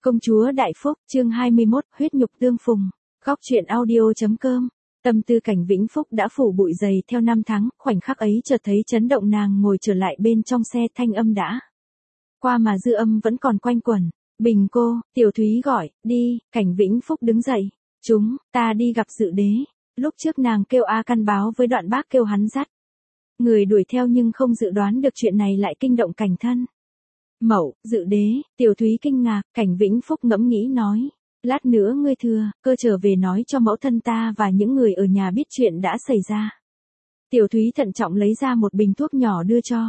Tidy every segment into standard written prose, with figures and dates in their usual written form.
Công chúa Đại Phúc, chương 21, huyết nhục tương phùng. Góc truyện audio.com. Tâm tư Cảnh Vĩnh Phúc đã phủ bụi dày theo năm tháng, khoảnh khắc ấy chợt thấy chấn động, nàng ngồi trở lại bên trong xe, thanh âm đã qua mà dư âm vẫn còn quanh quẩn. Bình cô, Tiểu Thúy gọi, đi. Cảnh Vĩnh Phúc đứng dậy. Chúng ta đi gặp Dự Đế. Lúc trước nàng kêu A Căn báo với Đoạn Bác kêu hắn dắt người đuổi theo, nhưng không dự đoán được chuyện này lại kinh động Cảnh thân mẫu. Dự Đế. Tiểu Thúy kinh ngạc. Cảnh Vĩnh Phúc ngẫm nghĩ nói, lát nữa ngươi thừa cơ trở về nói cho mẫu thân ta và những người ở nhà biết chuyện đã xảy ra. Tiểu Thúy thận trọng lấy ra một bình thuốc nhỏ đưa cho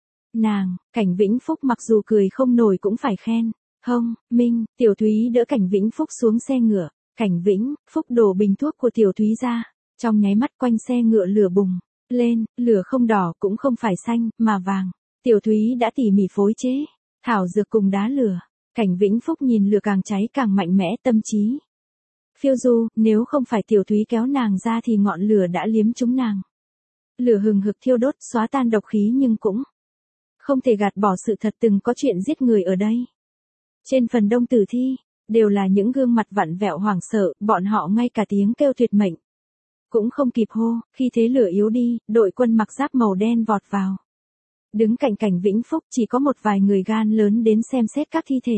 nàng. Cảnh Vĩnh Phúc mặc dù cười không nổi cũng phải khen. Hông, Minh. Tiểu Thúy đỡ Cảnh Vĩnh Phúc xuống xe ngựa. Cảnh Vĩnh Phúc đổ bình thuốc của Tiểu Thúy ra. Trong nháy mắt quanh xe ngựa lửa bùng lên, lửa không đỏ cũng không phải xanh, mà vàng. Tiểu Thúy đã tỉ mỉ phối chế thảo dược cùng đá lửa. Cảnh Vĩnh Phúc nhìn lửa càng cháy càng mạnh mẽ, tâm trí phiêu du, nếu không phải Tiểu Thúy kéo nàng ra thì ngọn lửa đã liếm trúng nàng. Lửa hừng hực thiêu đốt, xóa tan độc khí, nhưng cũng không thể gạt bỏ sự thật từng có chuyện giết người ở đây. Trên phần đông tử thi, đều là những gương mặt vặn vẹo hoảng sợ, bọn họ ngay cả tiếng kêu tuyệt mệnh cũng không kịp hô. Khi thế lửa yếu đi, đội quân mặc giáp màu đen vọt vào. Đứng cạnh Cảnh Vĩnh Phúc chỉ có một vài người gan lớn đến xem xét các thi thể.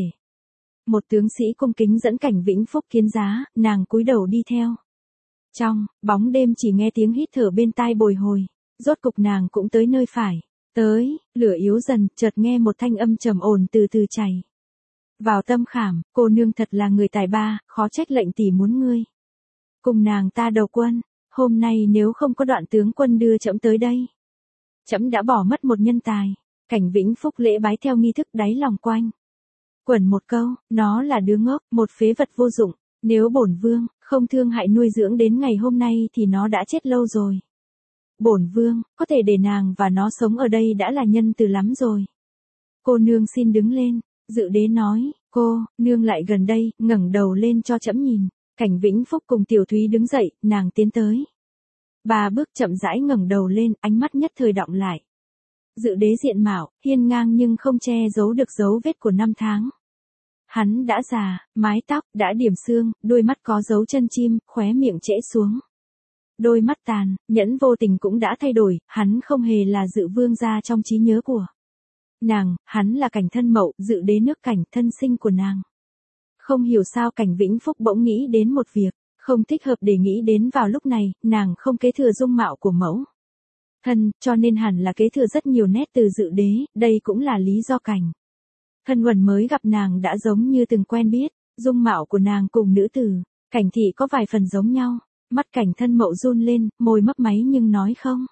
Một tướng sĩ cung kính dẫn Cảnh Vĩnh Phúc kiến giá, nàng cúi đầu đi theo. Trong bóng đêm chỉ nghe tiếng hít thở bên tai bồi hồi. Rốt cục nàng cũng tới nơi phải. Tới, lửa yếu dần, chợt nghe một thanh âm trầm ổn từ từ chảy vào tâm khảm. Cô nương thật là người tài ba, khó trách lệnh tỷ muốn ngươi cùng nàng ta đầu quân. Hôm nay nếu không có Đoạn tướng quân đưa trẫm tới đây, trẫm đã bỏ mất một nhân tài. Cảnh Vĩnh Phúc lễ bái theo nghi thức, đáy lòng quanh quẩn một câu, nó là đứa ngốc, một phế vật vô dụng. Nếu bổn vương không thương hại nuôi dưỡng đến ngày hôm nay thì nó đã chết lâu rồi. Bổn vương có thể để nàng và nó sống ở đây đã là nhân từ lắm rồi. Cô nương xin đứng lên. Dự Đế nói. Cô nương lại gần đây, ngẩng đầu lên cho trẫm nhìn. Cảnh Vĩnh Phúc cùng Tiểu Thúy đứng dậy, nàng tiến tới 3 bước, chậm rãi ngẩng đầu lên, ánh mắt nhất thời đọng lại. Dự Đế diện mạo hiên ngang nhưng không che giấu được dấu vết của năm tháng. Hắn đã già, mái tóc đã điểm xương, đôi mắt có dấu chân chim, khóe miệng trễ xuống. Đôi mắt tàn nhẫn vô tình cũng đã thay đổi. Hắn không hề là Dự vương gia trong trí nhớ của nàng, hắn là Cảnh thân mẫu, Dự Đế nước Cảnh, thân sinh của nàng. Không hiểu sao Cảnh Vĩnh Phúc bỗng nghĩ đến một việc không thích hợp để nghĩ đến vào lúc này. Nàng không kế thừa dung mạo của mẫu thân, cho nên hẳn là kế thừa rất nhiều nét từ Dự Đế. Đây cũng là lý do Cảnh thân Uẩn mới gặp nàng đã giống như từng quen biết. Dung mạo của nàng cùng nữ tử Cảnh thị có vài phần giống nhau. Mắt Cảnh thân mẫu run lên, môi mấp máy nhưng nói không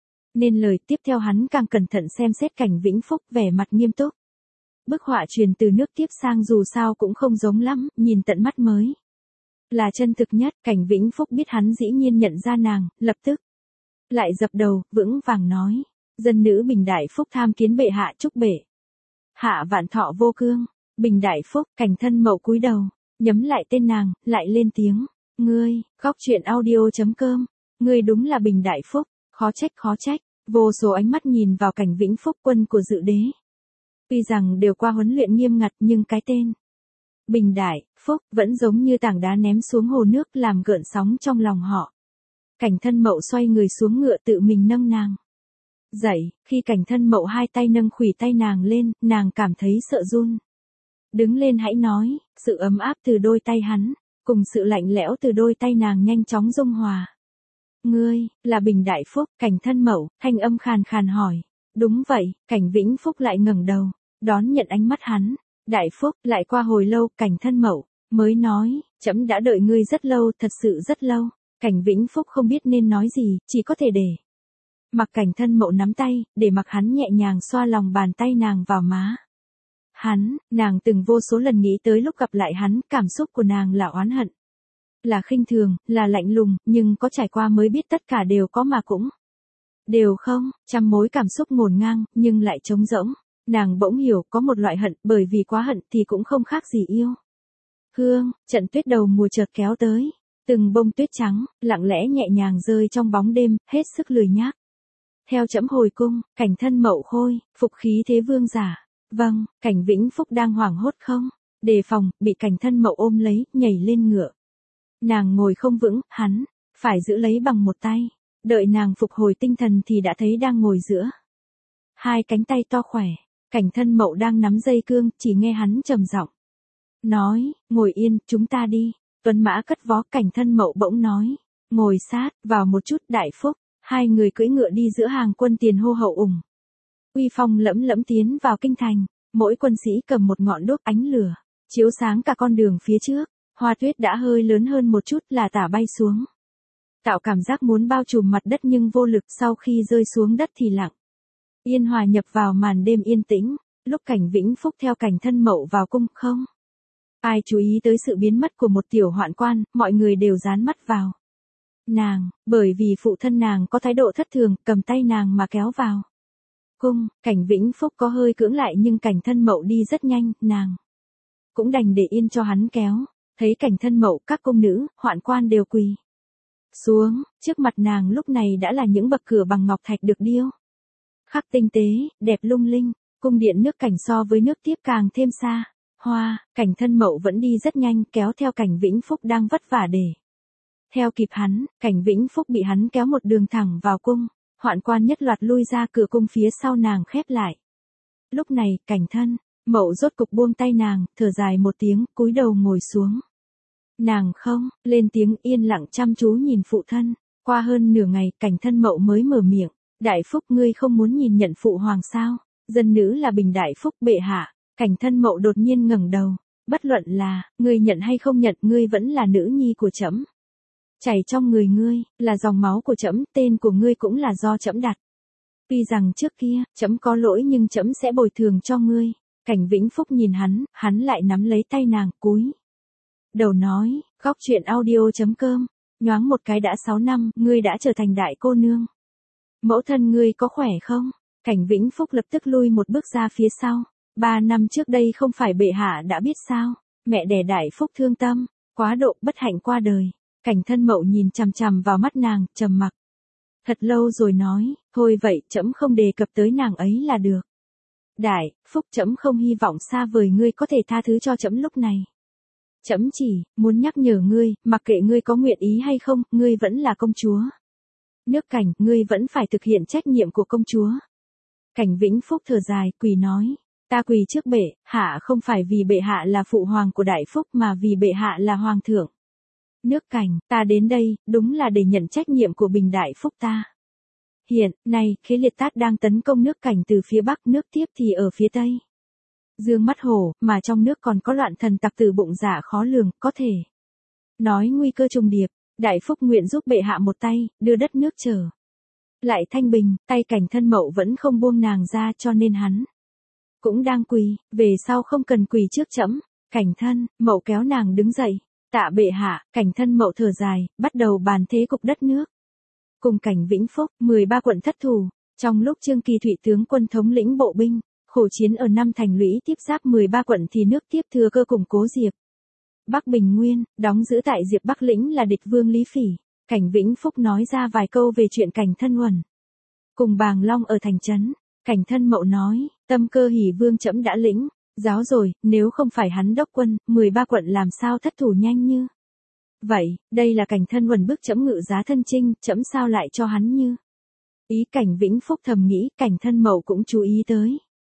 nên lời. Tiếp theo hắn càng cẩn thận xem xét Cảnh Vĩnh Phúc, vẻ mặt nghiêm túc. Bức họa truyền từ nước tiếp sang dù sao cũng không giống lắm, nhìn tận mắt mới là chân thực nhất. Cảnh Vĩnh Phúc biết hắn dĩ nhiên nhận ra nàng, lập tức lại dập đầu, vững vàng nói. Dân nữ Bình Đại Phúc tham kiến bệ hạ, chúc bệ hạ vạn thọ vô cương. Bình Đại Phúc. Cảnh thân mẫu cúi đầu, nhấm lại tên nàng, lại lên tiếng. Ngươi. Góc truyện audio.com. Ngươi đúng là Bình Đại Phúc. Khó trách, khó trách. Vô số ánh mắt nhìn vào Cảnh Vĩnh Phúc, quân của Dự Đế. Tuy rằng đều qua huấn luyện nghiêm ngặt, nhưng cái tên Bình Đại Phúc vẫn giống như tảng đá ném xuống hồ nước, làm gợn sóng trong lòng họ. Cảnh thân mẫu xoay người xuống ngựa, tự mình nâng nàng dậy. Khi Cảnh thân mẫu hai tay nâng khuỷu tay nàng lên, nàng cảm thấy sợ run. Đứng lên hãy nói. Sự ấm áp từ đôi tay hắn cùng sự lạnh lẽo từ đôi tay nàng nhanh chóng dung hòa. Ngươi là Bình Đại Phúc? Cảnh thân mẫu thanh âm khàn khàn hỏi. Đúng vậy. Cảnh Vĩnh Phúc lại ngẩng đầu đón nhận ánh mắt hắn. Đại Phúc. Lại qua hồi lâu, Cảnh thân mẫu mới nói. Trẫm đã đợi ngươi rất lâu, thật sự rất lâu. Cảnh Vĩnh Phúc không biết nên nói gì, chỉ có thể để mặc Cảnh thân mẫu nắm tay, để mặc hắn nhẹ nhàng xoa lòng bàn tay nàng vào má hắn. Nàng từng vô số lần nghĩ tới lúc gặp lại hắn, cảm xúc của nàng là oán hận, là khinh thường, là lạnh lùng, nhưng có trải qua mới biết tất cả đều có mà cũng đều không. Trăm mối cảm xúc ngổn ngang, nhưng lại trống rỗng. Nàng bỗng hiểu có một loại hận, bởi vì quá hận thì cũng không khác gì yêu. Hương. Trận tuyết đầu mùa chợt kéo tới. Từng bông tuyết trắng, lặng lẽ nhẹ nhàng rơi trong bóng đêm, hết sức lười nhác. Theo trẫm hồi cung. Cảnh thân mẫu khôi phục khí thế vương giả. Vâng. Cảnh Vĩnh Phúc đang hoảng hốt không đề phòng, bị Cảnh Thân Mậu ôm lấy, nhảy lên ngựa. Nàng ngồi không vững, hắn phải giữ lấy bằng một tay. Đợi nàng phục hồi tinh thần thì đã thấy đang ngồi giữa hai cánh tay to khỏe. Cảnh Thân Mậu đang nắm dây cương, chỉ nghe hắn trầm giọng nói, ngồi yên, chúng ta đi. Tuấn mã cất vó, Cảnh Thân Mậu bỗng nói, ngồi sát vào một chút. Đại Phúc. Hai người cưỡi ngựa đi giữa hàng quân tiền hô hậu ủng. Uy phong lẫm lẫm tiến vào kinh thành. Mỗi quân sĩ cầm một ngọn đuốc ánh lửa, chiếu sáng cả con đường phía trước. Hoa tuyết đã hơi lớn hơn một chút là tả bay xuống, tạo cảm giác muốn bao trùm mặt đất nhưng vô lực. Sau khi rơi xuống đất thì lặng yên hòa nhập vào màn đêm yên tĩnh. Lúc Cảnh Vĩnh Phúc theo Cảnh Thân Mậu vào cung, không ai chú ý tới sự biến mất của một tiểu hoạn quan, mọi người đều dán mắt vào nàng, bởi vì phụ thân nàng có thái độ thất thường, cầm tay nàng mà kéo vào cung. Cảnh Vĩnh Phúc có hơi cưỡng lại nhưng Cảnh Thân Mậu đi rất nhanh, nàng cũng đành để yên cho hắn kéo. Thấy Cảnh Thân Mậu, các cung nữ, hoạn quan đều quỳ xuống. Trước mặt nàng lúc này đã là những bậc cửa bằng ngọc thạch được điêu khắc tinh tế, đẹp lung linh. Cung điện nước Cảnh so với nước tiếp càng thêm xa hoa. Cảnh Thân Mậu vẫn đi rất nhanh, kéo theo Cảnh Vĩnh Phúc đang vất vả để theo kịp hắn. Cảnh Vĩnh Phúc bị hắn kéo một đường thẳng vào cung. Hoạn quan nhất loạt lui ra, cửa cung phía sau nàng khép lại. Lúc này, Cảnh Thân Mậu rốt cục buông tay nàng, thở dài một tiếng, cúi đầu ngồi xuống. Nàng không lên tiếng, yên lặng chăm chú nhìn phụ thân. Qua hơn nửa ngày, Cảnh Thân Mậu mới mở miệng. Đại Phúc, ngươi không muốn nhìn nhận phụ hoàng sao? Dân nữ là bình đại phúc, bệ hạ. Cảnh Thân Mậu đột nhiên ngẩng đầu. Bất luận là ngươi nhận hay không nhận, ngươi vẫn là nữ nhi của trẫm. Chảy trong người ngươi là dòng máu của trẫm, tên của ngươi cũng là do trẫm đặt. Tuy rằng trước kia trẫm có lỗi nhưng trẫm sẽ bồi thường cho ngươi. Cảnh Vĩnh Phúc nhìn hắn lại nắm lấy tay nàng, cúi đầu nói, góc chuyện audio.com, nhoáng một cái đã 6 năm, ngươi đã trở thành đại cô nương. Mẫu thân ngươi có khỏe không? Cảnh Vĩnh Phúc lập tức lui một bước ra phía sau. 3 năm trước đây không phải bệ hạ đã biết sao? Mẹ đẻ Đại Phúc thương tâm, quá độ bất hạnh qua đời. Cảnh Thân Mậu nhìn chằm chằm vào mắt nàng, trầm mặc thật lâu rồi nói, thôi vậy, trẫm không đề cập tới nàng ấy là được. Đại Phúc, trẫm không hy vọng xa vời ngươi có thể tha thứ cho trẫm lúc này. Trẫm chỉ muốn nhắc nhở ngươi, mặc kệ ngươi có nguyện ý hay không, ngươi vẫn là công chúa nước Cảnh, ngươi vẫn phải thực hiện trách nhiệm của công chúa. Cảnh Vĩnh Phúc thở dài, quỳ nói, ta quỳ trước bệ hạ không phải vì bệ hạ là phụ hoàng của Đại Phúc mà vì bệ hạ là hoàng thượng nước Cảnh. Ta đến đây đúng là để nhận trách nhiệm của bình Đại Phúc ta. Hiện nay, Khế Liệt Tát đang tấn công nước Cảnh từ phía bắc, nước Tiếp thì ở phía tây. Dương mắt hổ, mà trong nước còn có loạn thần tặc từ bụng dạ khó lường, có thể nói nguy cơ trùng điệp. Đại Phúc nguyện giúp bệ hạ một tay, đưa đất nước trở lại thanh bình. Tay Cảnh Thân Mậu vẫn không buông nàng ra, cho nên hắn cũng đang quỳ. Về sau không cần quỳ trước trẫm. Cảnh Thân Mậu kéo nàng đứng dậy. Tạ bệ hạ. Cảnh Thân Mậu thở dài, bắt đầu bàn thế cục đất nước. Cùng Cảnh Vĩnh Phúc, 13 quận thất thủ. Trong lúc Trương Kỳ Thụy tướng quân thống lĩnh bộ binh khổ chiến ở 5 thành lũy tiếp giáp 13 quận thì nước Tiếp thừa cơ củng cố Diệp Bắc Bình Nguyên, đóng giữ tại Diệp Bắc lĩnh là địch vương Lý Phỉ. Cảnh Vĩnh Phúc nói ra vài câu về chuyện Cảnh Thân Uẩn cùng Bàng Long ở thành trấn. Cảnh Thân Mậu nói, Tâm Cơ Hỉ Vương trẫm đã lĩnh giáo rồi, nếu không phải hắn đốc quân, 13 quận làm sao thất thủ nhanh như vậy. Đây là Cảnh Thân Uẩn bức trẫm ngự giá thân chinh, trẫm sao lại cho hắn như ý. Cảnh Vĩnh Phúc thầm nghĩ, Cảnh Thân Mậu cũng chú ý tới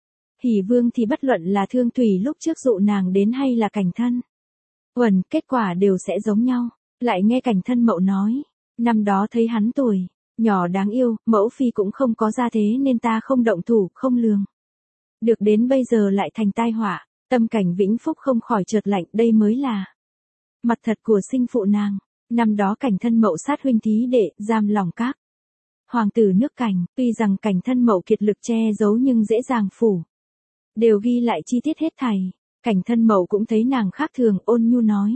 Hỉ Vương thì bất luận là Thương Thủy lúc trước dụ nàng đến hay là Cảnh Thân Uẩn, kết quả đều sẽ giống nhau. Lại nghe Cảnh Thân Mậu nói, năm đó thấy hắn tuổi nhỏ đáng yêu, mẫu phi cũng không có gia thế nên ta không động thủ, không lường được đến bây giờ lại thành tai họa. Tâm Cảnh Vĩnh Phúc không khỏi chợt lạnh, đây mới là mặt thật của sinh phụ nàng. Năm đó Cảnh Thân Mậu sát huynh thí đệ, giam lòng các hoàng tử nước Cảnh, tuy rằng Cảnh Thân Mậu kiệt lực che giấu nhưng dễ dàng phủ đều ghi lại chi tiết hết thảy. Cảnh Thân Mậu cũng thấy nàng khác thường, ôn nhu nói,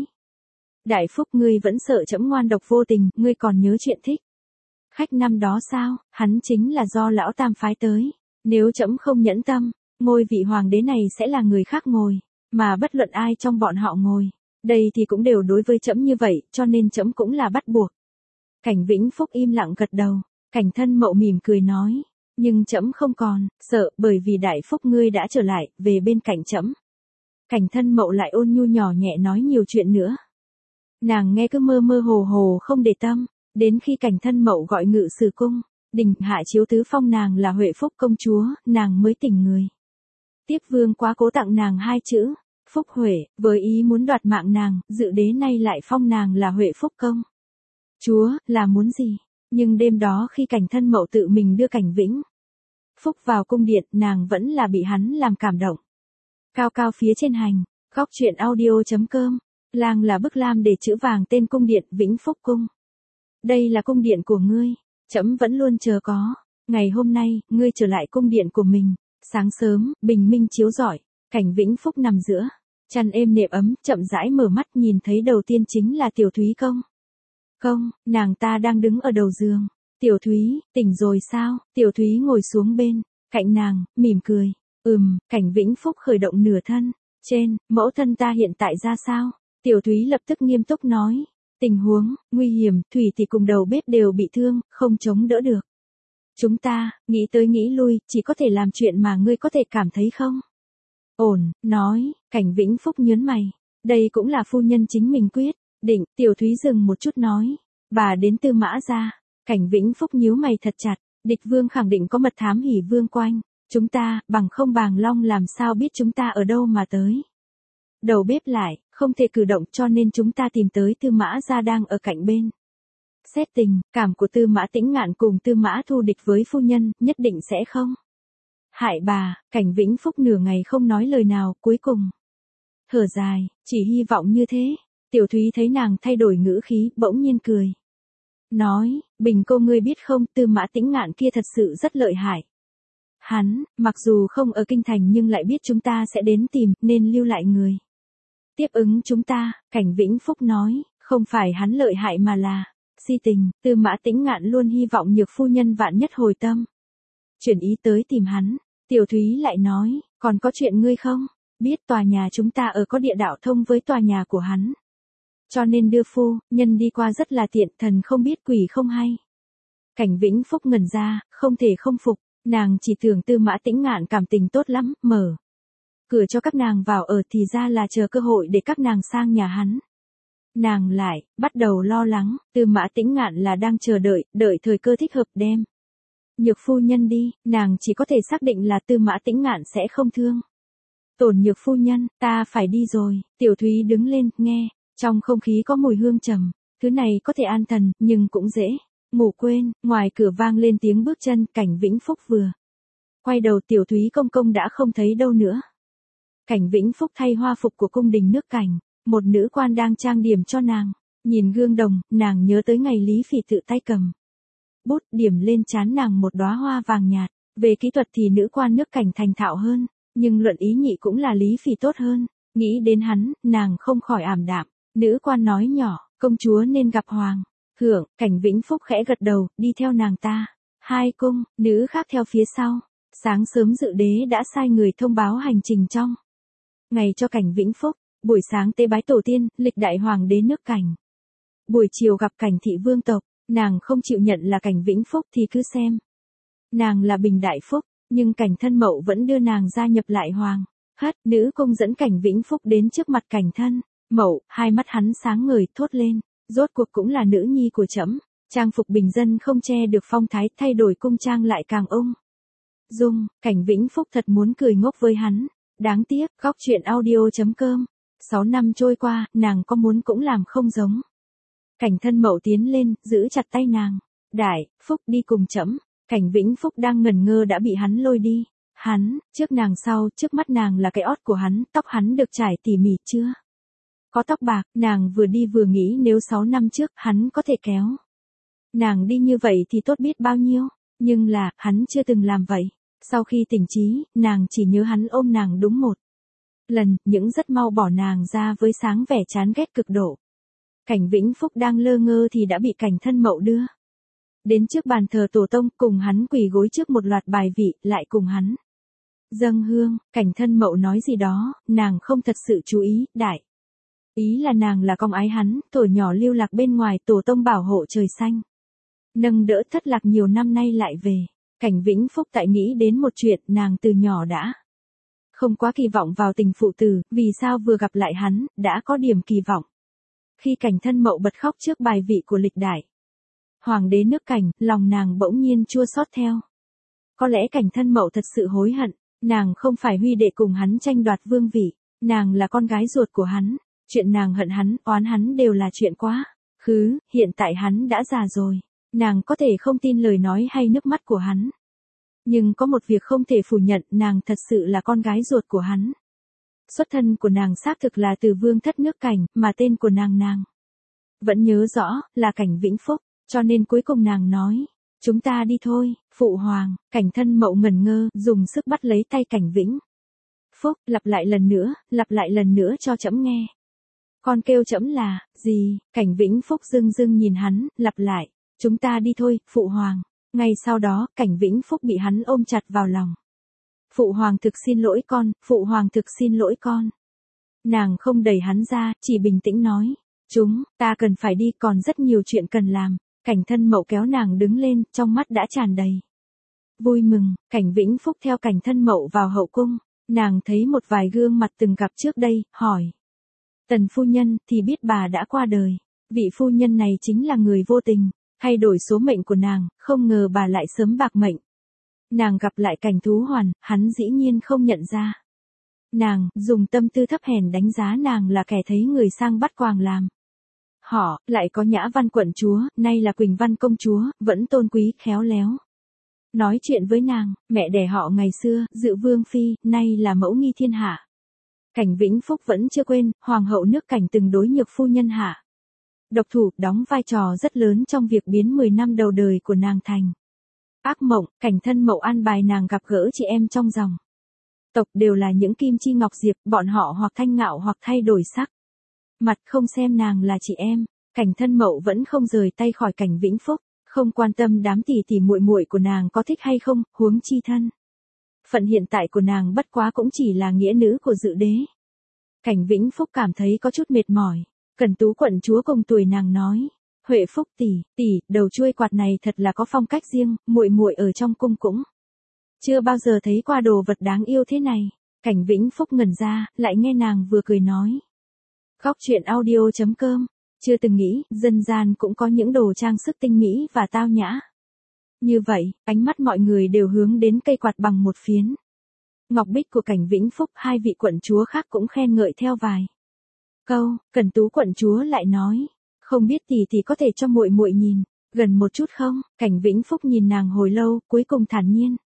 Đại Phúc, ngươi vẫn sợ trẫm ngoan độc vô tình, ngươi còn nhớ chuyện thích khách năm đó sao? Hắn chính là do lão tam phái tới. Nếu trẫm không nhẫn tâm, ngôi vị hoàng đế này sẽ là người khác ngồi, mà bất luận ai trong bọn họ ngồi đây thì cũng đều đối với trẫm như vậy, cho nên trẫm cũng là bắt buộc. Cảnh Vĩnh Phúc im lặng gật đầu. Cảnh Thân Mậu mỉm cười nói, nhưng trẫm không còn sợ, bởi vì Đại Phúc ngươi đã trở lại về bên cạnh trẫm. Cảnh Thân Mậu lại ôn nhu nhỏ nhẹ nói nhiều chuyện nữa. Nàng nghe cứ mơ mơ hồ hồ không để tâm, đến khi Cảnh Thân Mậu gọi ngự sử cung, đình hạ chiếu tứ phong nàng là Huệ Phúc công chúa, nàng mới tỉnh người. Tiếp vương quá cố tặng nàng 2 chữ, Phúc Huệ, với ý muốn đoạt mạng nàng, dự đế nay lại phong nàng là Huệ Phúc công chúa, là muốn gì? Nhưng đêm đó khi Cảnh Thân Mậu tự mình đưa Cảnh Vĩnh Phúc vào cung điện, nàng vẫn là bị hắn làm cảm động. Cao cao phía trên hành, góc truyện audio.com, lang là bức lam để chữ vàng tên cung điện Vĩnh Phúc cung. Đây là cung điện của ngươi, trẫm vẫn luôn chờ có. Ngày hôm nay, ngươi trở lại cung điện của mình. Sáng sớm, bình minh chiếu rọi, Cảnh Vĩnh Phúc nằm giữa chăn êm nệm ấm, chậm rãi mở mắt, nhìn thấy đầu tiên chính là Tiểu Thúy công, nàng ta đang đứng ở đầu giường. Tiểu Thúy, tỉnh rồi sao? Tiểu Thúy ngồi xuống bên cạnh nàng, mỉm cười. Cảnh Vĩnh Phúc khởi động nửa thân. Trên, mẫu thân ta hiện tại ra sao? Tiểu Thúy lập tức nghiêm túc nói. Tình huống nguy hiểm, Thủy thì cùng đầu bếp đều bị thương, không chống đỡ được. Chúng ta, nghĩ tới nghĩ lui, chỉ có thể làm chuyện mà ngươi có thể cảm thấy không? Ổn, nói, Cảnh Vĩnh Phúc nhớn mày. Đây cũng là phu nhân chính mình quyết định. Tiểu Thúy dừng một chút nói. Bà đến Tư Mã gia. Cảnh Vĩnh Phúc nhíu mày thật chặt. Địch vương khẳng định có mật thám Hỉ Vương quanh chúng ta, bằng không Bàng Long làm sao biết chúng ta ở đâu mà tới. Đầu bếp lại, không thể cử động, cho nên chúng ta tìm tới Tư Mã gia đang ở cạnh bên. Xét tình cảm của Tư Mã Tĩnh Ngạn cùng Tư Mã Thu địch với phu nhân, nhất định sẽ không hại bà. Cảnh Vĩnh Phúc nửa ngày không nói lời nào, cuối cùng thở dài, chỉ hy vọng như thế. Tiểu Thúy thấy nàng thay đổi ngữ khí, bỗng nhiên cười. Nói, Bình cô ngươi biết không, Tư Mã Tĩnh Ngạn kia thật sự rất lợi hại. Hắn, mặc dù không ở kinh thành nhưng lại biết chúng ta sẽ đến tìm, nên lưu lại người tiếp ứng chúng ta. Cảnh Vĩnh Phúc nói, không phải hắn lợi hại mà là si tình. Tư Mã Tĩnh Ngạn luôn hy vọng Nhược phu nhân vạn nhất hồi tâm chuyển ý tới tìm hắn. Tiểu Thúy lại nói, còn có chuyện ngươi không biết, tòa nhà chúng ta ở có địa đạo thông với tòa nhà của hắn, cho nên đưa phu nhân đi qua rất là tiện, thần không biết quỷ không hay. Cảnh Vĩnh Phúc ngẩn ra, không thể không phục. Nàng chỉ tưởng Tư Mã Tĩnh Ngạn cảm tình tốt lắm, mở cửa cho các nàng vào ở, thì ra là chờ cơ hội để các nàng sang nhà hắn. Nàng lại bắt đầu lo lắng, Tư Mã Tĩnh Ngạn là đang chờ đợi thời cơ thích hợp đem Nhược phu nhân đi. Nàng chỉ có thể xác định là Tư Mã Tĩnh Ngạn sẽ không thương tổn Nhược phu nhân. Ta phải đi rồi. Tiểu Thúy đứng lên, nghe trong không khí có mùi hương trầm, thứ này có thể an thần, nhưng cũng dễ ngủ quên. Ngoài cửa vang lên tiếng bước chân. Cảnh Vĩnh Phúc vừa quay đầu, Tiểu Thúy công công đã không thấy đâu nữa. Cảnh Vĩnh Phúc thay hoa phục của cung đình nước Cảnh, một nữ quan đang trang điểm cho nàng. Nhìn gương đồng, nàng nhớ tới ngày Lý Phỉ tự tay cầm bút điểm lên trán nàng một đóa hoa vàng nhạt. Về kỹ thuật thì nữ quan nước Cảnh thành thạo hơn, nhưng luận ý nhị cũng là Lý Phỉ tốt hơn. Nghĩ đến hắn, nàng không khỏi ảm đạm. Nữ quan nói nhỏ, công chúa nên gặp hoàng thượng. Cảnh Vĩnh Phúc khẽ gật đầu, đi theo nàng ta. 2 cung nữ khác theo phía sau. Sáng sớm dự đế đã sai người thông báo hành trình trong ngày cho Cảnh Vĩnh Phúc. Buổi sáng tế bái tổ tiên, lịch đại hoàng đế nước Cảnh. Buổi chiều gặp Cảnh thị vương tộc. Nàng không chịu nhận là Cảnh Vĩnh Phúc thì cứ xem nàng là Bình Đại Phúc, nhưng Cảnh Thân Mậu vẫn đưa nàng gia nhập lại hoàng thất. Nữ cung dẫn Cảnh Vĩnh Phúc đến trước mặt Cảnh Thân Mậu, hai mắt hắn sáng ngời, thốt lên, rốt cuộc cũng là nữ nhi của trẫm. Trang phục bình dân không che được phong thái, thay đổi cung trang lại càng ung dung. Cảnh Vĩnh Phúc thật muốn cười ngốc với hắn. Đáng tiếc, góc truyện audio.com. 6 năm trôi qua, nàng có muốn cũng làm không giống. Cảnh Thân Mậu tiến lên, giữ chặt tay nàng. Đại Phúc, đi cùng trẫm. Cảnh Vĩnh Phúc đang ngẩn ngơ đã bị hắn lôi đi. Hắn, trước nàng sau, trước mắt nàng là cái ót của hắn, tóc hắn được trải tỉ mỉ chưa? Có tóc bạc. Nàng vừa đi vừa nghĩ nếu 6 năm trước, hắn có thể kéo nàng đi như vậy thì tốt biết bao nhiêu. Nhưng là, hắn chưa từng làm vậy. Sau khi tỉnh trí, nàng chỉ nhớ hắn ôm nàng đúng một lần, những rất mau bỏ nàng ra với sáng vẻ chán ghét cực độ. Cảnh Vĩnh Phúc đang lơ ngơ thì đã bị Cảnh Thân Mậu đưa đến trước bàn thờ tổ tông, cùng hắn quỳ gối trước một loạt bài vị, lại cùng hắn dâng hương. Cảnh Thân Mậu nói gì đó, nàng không thật sự chú ý. Đại ý là nàng là con ái hắn, tuổi nhỏ lưu lạc bên ngoài, tổ tông bảo hộ trời xanh nâng đỡ, thất lạc nhiều năm nay lại về. Cảnh Vĩnh Phúc tại nghĩ đến một chuyện, nàng từ nhỏ đã Không quá kỳ vọng vào tình phụ tử, vì sao vừa gặp lại hắn, đã có điểm kỳ vọng. Khi Cảnh Thân Mậu bật khóc trước bài vị của lịch đại hoàng đế nước Cảnh, lòng nàng bỗng nhiên chua xót theo. Có lẽ Cảnh Thân Mậu thật sự hối hận, nàng không phải huy đệ cùng hắn tranh đoạt vương vị, nàng là con gái ruột của hắn, chuyện nàng hận hắn, oán hắn đều là chuyện quá khứ, hiện tại hắn đã già rồi, nàng có thể không tin lời nói hay nước mắt của hắn. Nhưng có một việc không thể phủ nhận, nàng thật sự là con gái ruột của hắn. Xuất thân của nàng xác thực là từ vương thất nước Cảnh, mà tên của nàng vẫn nhớ rõ, là Cảnh Vĩnh Phúc, cho nên cuối cùng nàng nói, chúng ta đi thôi, phụ hoàng. Cảnh Thân Mậu ngẩn ngơ, dùng sức bắt lấy tay Cảnh Vĩnh Phúc, lặp lại lần nữa cho trẫm nghe. Con kêu trẫm là, gì? Cảnh Vĩnh Phúc dưng dưng nhìn hắn, lặp lại, chúng ta đi thôi, phụ hoàng. Ngay sau đó, Cảnh Vĩnh Phúc bị hắn ôm chặt vào lòng. Phụ hoàng thực xin lỗi con, phụ hoàng thực xin lỗi con. Nàng không đẩy hắn ra, chỉ bình tĩnh nói, chúng ta cần phải đi, còn rất nhiều chuyện cần làm. Cảnh Thân Mậu kéo nàng đứng lên, trong mắt đã tràn đầy vui mừng. Cảnh Vĩnh Phúc theo Cảnh Thân Mậu vào hậu cung, nàng thấy một vài gương mặt từng gặp trước đây, hỏi. Tần phu nhân, thì biết bà đã qua đời. Vị phu nhân này chính là người vô tình, thay đổi số mệnh của nàng, không ngờ bà lại sớm bạc mệnh. Nàng gặp lại Cảnh Thú Hoàn, hắn dĩ nhiên không nhận ra. Nàng, dùng tâm tư thấp hèn đánh giá nàng là kẻ thấy người sang bắt quàng làm. Họ, lại có Nhã Văn quận chúa, nay là Quỳnh Văn công chúa, vẫn tôn quý, khéo léo. Nói chuyện với nàng, mẹ đẻ họ ngày xưa, Dự Vương Phi, nay là mẫu nghi thiên hạ. Cảnh Vĩnh Phúc vẫn chưa quên, hoàng hậu nước Cảnh từng đối nhược phu nhân hạ. Độc thủ, đóng vai trò rất lớn trong việc biến 10 năm đầu đời của nàng thành ác mộng. Cảnh Thân Mậu an bài nàng gặp gỡ chị em trong dòng tộc, đều là những kim chi ngọc diệp, bọn họ hoặc thanh ngạo hoặc thay đổi sắc mặt, không xem nàng là chị em. Cảnh Thân Mậu vẫn không rời tay khỏi Cảnh Vĩnh Phúc, không quan tâm đám tỷ tỷ muội muội của nàng có thích hay không, huống chi thân phận hiện tại của nàng bất quá cũng chỉ là nghĩa nữ của Dự đế. Cảnh Vĩnh Phúc cảm thấy có chút mệt mỏi. Cẩn Tú quận chúa cùng tuổi nàng nói, Huệ Phúc tỷ, đầu chuôi quạt này thật là có phong cách riêng, muội muội ở trong cung cũng chưa bao giờ thấy qua đồ vật đáng yêu thế này. Cảnh Vĩnh Phúc ngẩn ra, lại nghe nàng vừa cười nói. Góc truyện audio.com, chưa từng nghĩ, dân gian cũng có những đồ trang sức tinh mỹ và tao nhã. Như vậy, ánh mắt mọi người đều hướng đến cây quạt bằng một phiến ngọc bích của Cảnh Vĩnh Phúc, hai vị quận chúa khác cũng khen ngợi theo vài câu. Cẩn Tú quận chúa lại nói, không biết tỷ có thể cho muội muội nhìn gần một chút không? Cảnh Vĩnh Phúc nhìn nàng hồi lâu, cuối cùng thản nhiên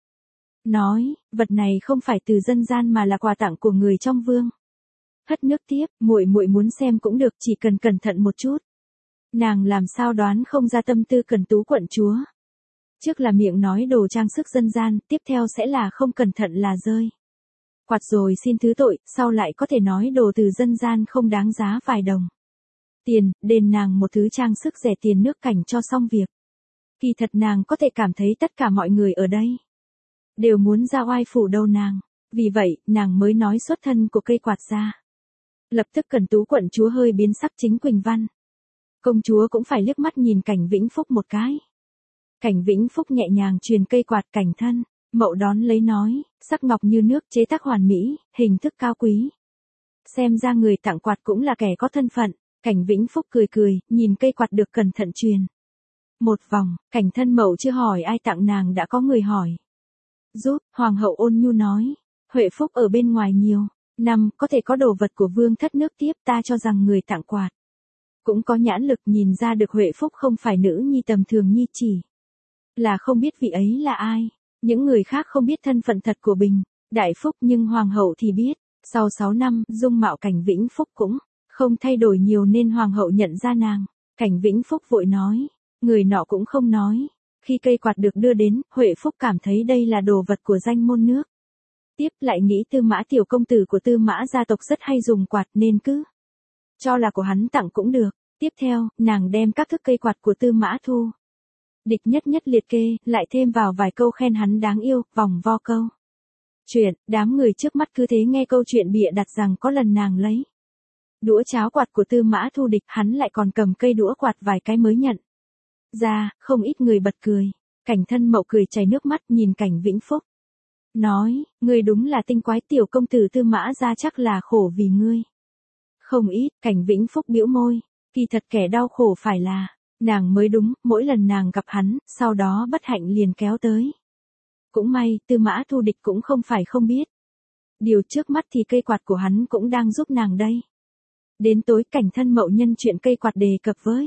nói, vật này không phải từ dân gian mà là quà tặng của người trong vương. Hất nước tiếp, muội muội muốn xem cũng được, chỉ cần cẩn thận một chút. Nàng làm sao đoán không ra tâm tư Cẩn Tú quận chúa. Trước là miệng nói đồ trang sức dân gian, tiếp theo sẽ là không cẩn thận là rơi quạt rồi xin thứ tội, sau lại có thể nói đồ từ dân gian không đáng giá vài đồng tiền, đền nàng một thứ trang sức rẻ tiền nước Cảnh cho xong việc. Kỳ thật nàng có thể cảm thấy tất cả mọi người ở đây đều muốn ra oai phủ đầu nàng, vì vậy, nàng mới nói xuất thân của cây quạt ra. Lập tức Cẩn Tú quận chúa hơi biến sắc, chính Quỳnh Văn công chúa cũng phải liếc mắt nhìn Cảnh Vĩnh Phúc một cái. Cảnh Vĩnh Phúc nhẹ nhàng truyền cây quạt. Cảnh Thân Mậu đón lấy nói, sắc ngọc như nước, chế tác hoàn mỹ, hình thức cao quý. Xem ra người tặng quạt cũng là kẻ có thân phận. Cảnh Vĩnh Phúc cười, nhìn cây quạt được cẩn thận truyền một vòng. Cảnh Thân Mậu chưa hỏi ai tặng, nàng đã có người hỏi giúp. Hoàng hậu ôn nhu nói, Huệ Phúc ở bên ngoài nhiều năm, có thể có đồ vật của vương thất nước tiếp, ta cho rằng người tặng quạt cũng có nhãn lực, nhìn ra được Huệ Phúc không phải nữ nhi tầm thường, nhi chỉ là không biết vị ấy là ai. Những người khác không biết thân phận thật của Bình Đại Phúc, nhưng hoàng hậu thì biết. Sau 6 năm, dung mạo Cảnh Vĩnh Phúc cũng không thay đổi nhiều nên hoàng hậu nhận ra nàng. Cảnh Vĩnh Phúc vội nói, người nọ cũng không nói. Khi cây quạt được đưa đến, Huệ Phúc cảm thấy đây là đồ vật của danh môn nước tiếp, lại nghĩ Tư Mã tiểu công tử của Tư Mã gia tộc rất hay dùng quạt nên cứ cho là của hắn tặng cũng được. Tiếp theo, nàng đem các thức cây quạt của Tư Mã Thu Địch nhất liệt kê, lại thêm vào vài câu khen hắn đáng yêu, vòng vo câu chuyện. Đám người trước mắt cứ thế nghe câu chuyện bịa đặt rằng có lần nàng lấy đũa cháo quạt của Tư Mã Thu Địch, hắn lại còn cầm cây đũa quạt vài cái mới nhận ra. Không ít người bật cười. Cảnh Thân Mậu cười chảy nước mắt nhìn Cảnh Vĩnh Phúc. nói, ngươi đúng là tinh quái, tiểu công tử Tư Mã gia chắc là khổ vì ngươi. Không ít, Cảnh Vĩnh Phúc bĩu môi, kỳ thật kẻ đau khổ phải là nàng mới đúng, mỗi lần nàng gặp hắn, sau đó bất hạnh liền kéo tới. Cũng may, Tư Mã Thu Địch cũng không phải không biết. Điều trước mắt thì cây quạt của hắn cũng đang giúp nàng đây. Đến tối Cảnh Thân Mậu nhân chuyện cây quạt đề cập với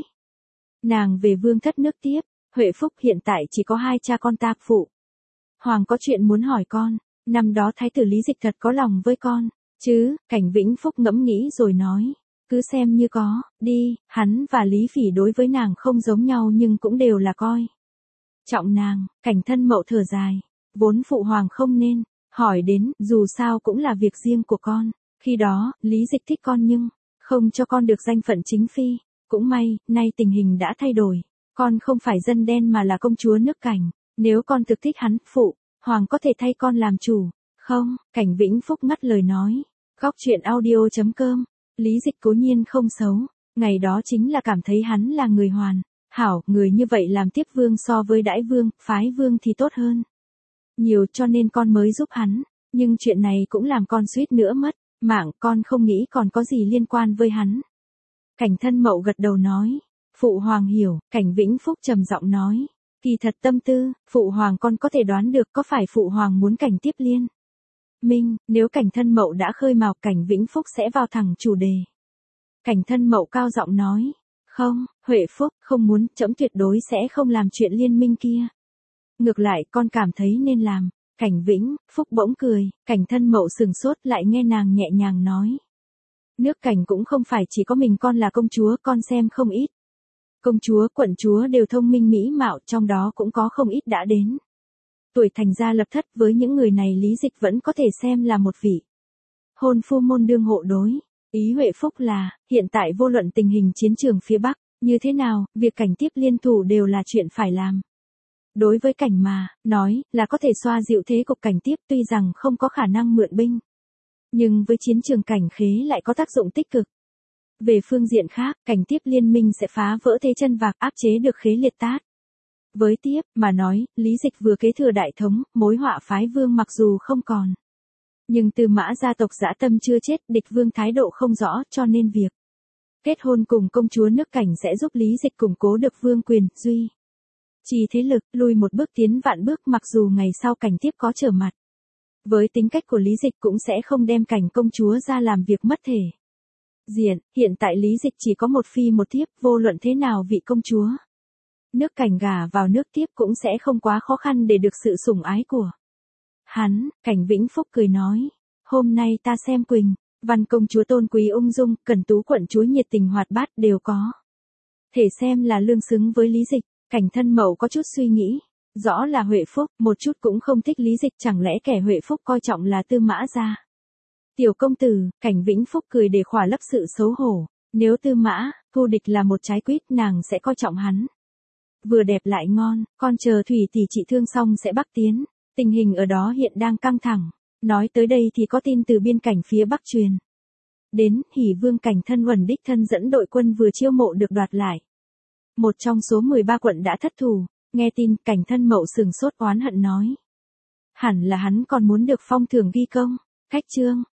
nàng về vương thất nước tiếp. Huệ Phúc hiện tại chỉ có 2 cha con ta phụ. Hoàng có chuyện muốn hỏi con, năm đó thái tử Lý Dịch thật có lòng với con, chứ? Cảnh Vĩnh Phúc ngẫm nghĩ rồi nói, cứ xem như có, đi, hắn và Lý Phỉ đối với nàng không giống nhau nhưng cũng đều là coi trọng nàng. Cảnh Thân Mậu thở dài, vốn phụ hoàng không nên hỏi đến, dù sao cũng là việc riêng của con. Khi đó, Lý Dịch thích con nhưng không cho con được danh phận chính phi. Cũng may, nay tình hình đã thay đổi. Con không phải dân đen mà là công chúa nước Cảnh. Nếu con thực thích hắn, phụ hoàng có thể thay con làm chủ. Không, Cảnh Vĩnh Phúc ngắt lời nói. Góc truyện audio.com. Lý Dịch cố nhiên không xấu. Ngày đó chính là cảm thấy hắn là người hoàn hảo, người như vậy làm tiếp vương so với đãi vương, phái vương thì tốt hơn nhiều, cho nên con mới giúp hắn. Nhưng chuyện này cũng làm con suýt nữa mất mạng, con không nghĩ còn có gì liên quan với hắn. Cảnh Thân Mậu gật đầu nói, phụ hoàng hiểu. Cảnh Vĩnh Phúc trầm giọng nói, kỳ thật tâm tư, phụ hoàng con có thể đoán được, có phải phụ hoàng muốn Cảnh tiếp liên minh? Nếu Cảnh Thân Mậu đã khơi mào, Cảnh Vĩnh Phúc sẽ vào thẳng chủ đề. Cảnh Thân Mậu cao giọng nói, không, Huệ Phúc không muốn, trẫm tuyệt đối sẽ không làm chuyện liên minh kia. Ngược lại con cảm thấy nên làm. Cảnh Vĩnh Phúc bỗng cười, Cảnh Thân Mậu sừng sốt, lại nghe nàng nhẹ nhàng nói, nước Cảnh cũng không phải chỉ có mình con là công chúa, con xem không ít công chúa, quận chúa đều thông minh mỹ mạo, trong đó cũng có không ít đã đến tuổi thành gia lập thất. Với những người này Lý Dịch vẫn có thể xem là một vị hôn phu môn đương hộ đối. Ý Huệ Phúc là, hiện tại vô luận tình hình chiến trường phía Bắc như thế nào, việc Cảnh tiếp liên thủ đều là chuyện phải làm. Đối với Cảnh mà nói, là có thể xoa dịu thế cục Cảnh tiếp, tuy rằng không có khả năng mượn binh, nhưng với chiến trường Cảnh khế lại có tác dụng tích cực. Về phương diện khác, Cảnh tiếp liên minh sẽ phá vỡ thế chân vạc, áp chế được khế liệt tát. Với tiếp mà nói, Lý Dịch vừa kế thừa đại thống, mối họa phái vương mặc dù không còn, nhưng Tư Mã gia tộc dã tâm chưa chết, địch vương thái độ không rõ, cho nên việc kết hôn cùng công chúa nước Cảnh sẽ giúp Lý Dịch củng cố được vương quyền, duy trì thế lực, lùi một bước tiến vạn bước. Mặc dù ngày sau Cảnh tiếp có trở mặt, với tính cách của Lý Dịch cũng sẽ không đem Cảnh công chúa ra làm việc mất thể diện. Hiện tại Lý Dịch chỉ có một phi một thiếp, vô luận thế nào vị công chúa nước Cảnh gả vào nước tiếp cũng sẽ không quá khó khăn để được sự sủng ái của hắn. Cảnh Vĩnh Phúc cười nói, hôm nay ta xem Quỳnh Văn công chúa tôn quý ung dung, Cẩn Tú quận chúa nhiệt tình hoạt bát, đều có thể xem là lương xứng với Lý Dịch. Cảnh Thân Mậu có chút suy nghĩ, rõ là Huệ Phúc một chút cũng không thích Lý Dịch, chẳng lẽ kẻ Huệ Phúc coi trọng là Tư Mã gia? Tiểu công tử, Cảnh Vĩnh Phúc cười để khỏa lấp sự xấu hổ, nếu Tư Mã Thu Địch là một trái quýt, nàng sẽ coi trọng hắn. Vừa đẹp lại ngon, con chờ Thủy tỷ trị thương xong sẽ bắc tiến. Tình hình ở đó hiện đang căng thẳng. Nói tới đây thì có tin từ biên cảnh phía Bắc truyền đến, Hỉ Vương Cảnh Thân Uẩn đích thân dẫn đội quân vừa chiêu mộ được đoạt lại một trong số 13 quận đã thất thủ. Nghe tin, Cảnh Thân Mậu sừng sốt oán hận nói, hẳn là hắn còn muốn được phong thưởng ghi công. Cách chương